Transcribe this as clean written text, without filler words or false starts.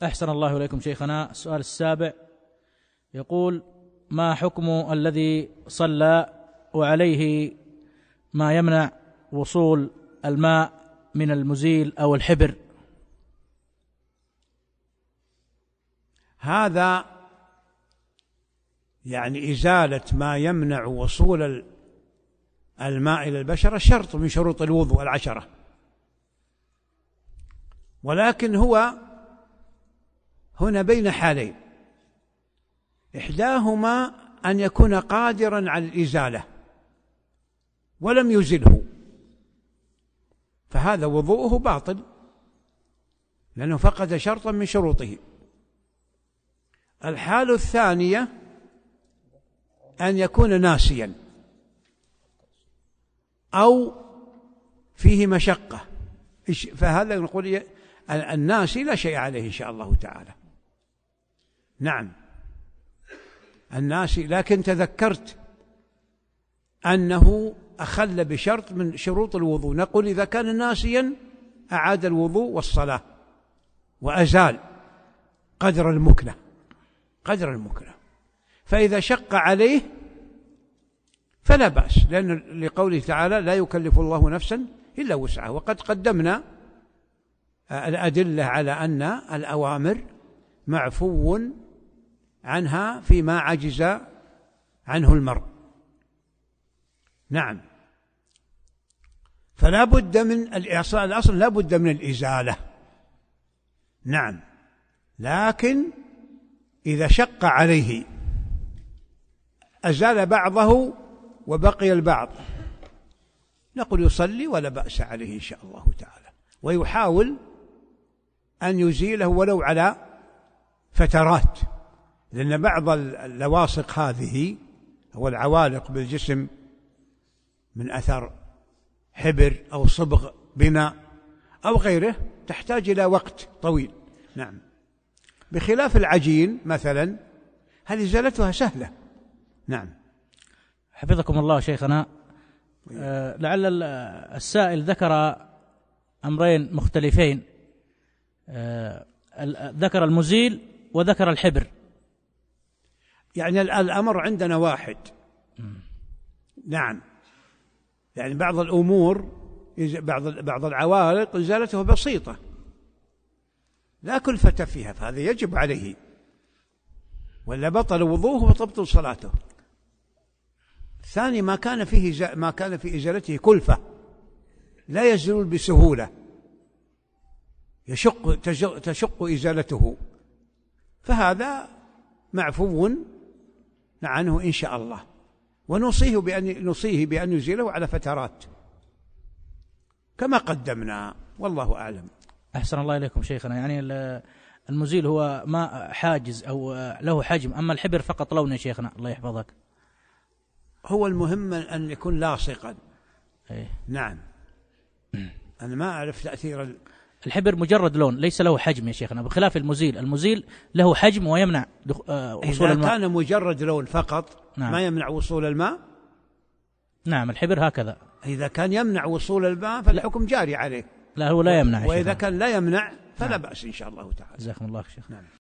أحسن الله إليكم شيخنا. السؤال السابع يقول: ما حكم الذي صلى وعليه ما يمنع وصول الماء من المزيل أو الحبر؟ هذا يعني إزالة ما يمنع وصول الماء إلى البشرة شرط من شروط الوضوء 10، ولكن هو هنا بين حالين: إحداهما أن يكون قادرا على الإزالة ولم يزله، فهذا وضوءه باطل لأنه فقد شرطا من شروطه. الحالة الثانية أن يكون ناسيا أو فيه مشقة، فهذا نقول الناسي لا شيء عليه إن شاء الله تعالى. نعم الناسي، لكن تذكرت أنه أخل بشرط من شروط الوضوء، نقول إذا كان ناسيا أعاد الوضوء والصلاة وأزال قدر المكنة، فإذا شق عليه فلا بأس، لأن لقوله تعالى: لا يكلف الله نفسا إلا وسعها. وقد قدمنا الأدلة على أن الأوامر معفو عنها فيما عجز عنه المرء. نعم، فلا بد من الأصل لا بد من الإزالة. نعم، لكن إذا شق عليه أزال بعضه وبقي البعض، نقول يصلي ولا بأس عليه إن شاء الله تعالى، ويحاول أن يزيله ولو على فترات، لأن بعض اللواصق هذه هو العوالق بالجسم من أثر حبر أو صبغ بناء أو غيره تحتاج إلى وقت طويل. نعم، بخلاف العجين مثلا هذه إزالتها سهلة. نعم، حفظكم الله شيخنا. لعل السائل ذكر أمرين مختلفين، ذكر المزيل وذكر الحبر، يعني الأمر عندنا واحد. نعم، يعني بعض الأمور بعض العوالق إزالتها بسيطة لا كلفة فيها، فهذا يجب عليه، ولا بطل وضوءه وتبطل صلاته. الثاني ما كان في إزالته كلفة لا يزول بسهولة، تشق إزالته، فهذا معفو عنه إن شاء الله، ونوصيه بأن يزيله على فترات كما قدمنا، والله أعلم. أحسن الله إليكم شيخنا. يعني المزيل هو ما حاجز أو له حجم، أما الحبر فقط لون يا شيخنا الله يحفظك. هو المهم أن يكون لاصقا. أيه. نعم، أنا ما أعرف تأثير الحبر مجرد لون ليس له حجم يا شيخنا، بخلاف المزيل له حجم ويمنع وصول الماء. إذا كان مجرد لون فقط نعم. ما يمنع وصول الماء. نعم، الحبر هكذا. إذا كان يمنع وصول الماء فالحكم جاري عليه. لا، هو لا يمنع. وإذا كان لا يمنع فلا بأس إن شاء الله تعالى. جزاكم الله خير. نعم.